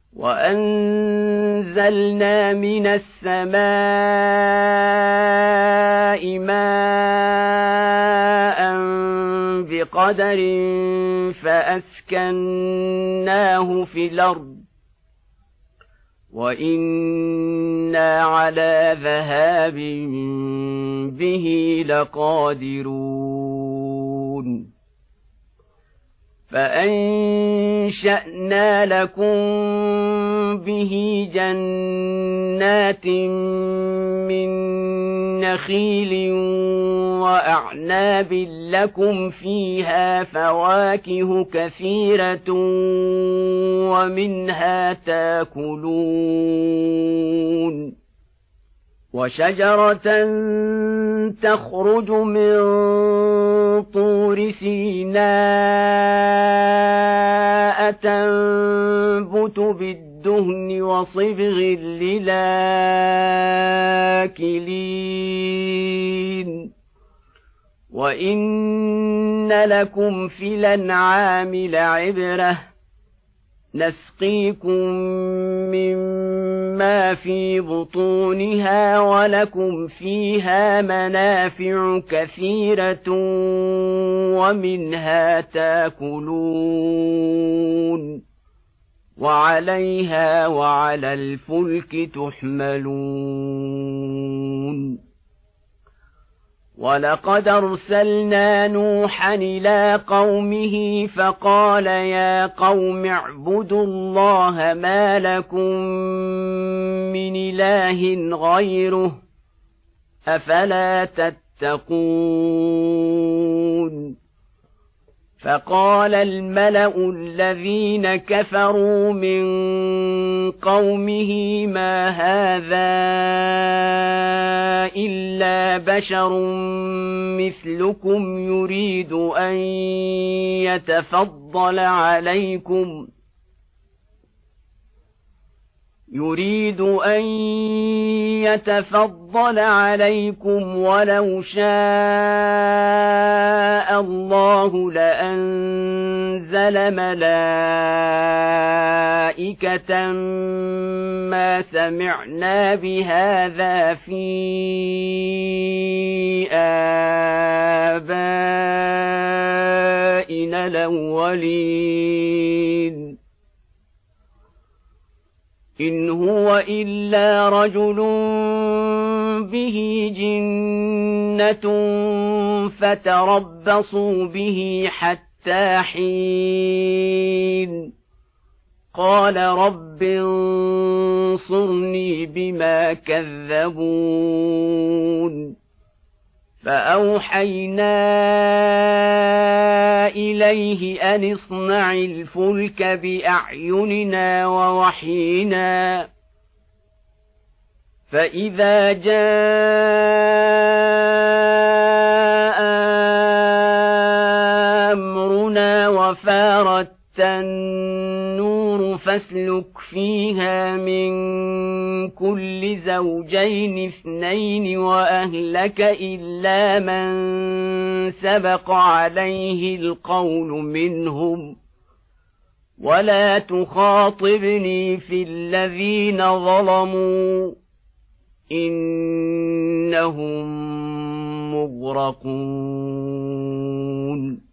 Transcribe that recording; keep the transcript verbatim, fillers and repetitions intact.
وأنزلنا من السماء ماء بقدر فأسكناه في الأرض وإنا على ذهاب به لقادرون فأنشأنا لكم به جنات من نخيل وأعناب لكم فيها فواكه كثيرة ومنها تاكلون وشجرة تخرج من طور سيناء تنبت بالدهن وصبغ للآكلين وإن لكم في الأنعام لعبرة نسقيكم مما في بطونها ولكم فيها منافع كثيرة ومنها تاكلون وعليها وعلى الفلك تحملون ولقد أرسلنا نوحا إلى قومه فقال يا قوم اعبدوا الله ما لكم من إله غيره أفلا تتقون فقال الملأ الذين كفروا من قومه ما هذا إلا بشر مثلكم يريد أن يتفضل عليكم يريد أن يتفضل عليكم ولو شاء الله لأنزل ملائكة ما سمعنا بهذا في آبائنا الأولين إن هو إلا رجل به جنة فتربصوا به حتى حين قال رب انصرني بما كذبون فأوحينا إليه أن اصنع الفلك بأعيننا ووحينا فإذا جاء أمرنا وفارت النور فاسلك فيها من كل زوجين اثنين وأهلك إلا من سبق عليه القول منهم ولا تخاطبني في الذين ظلموا إنهم مغرقون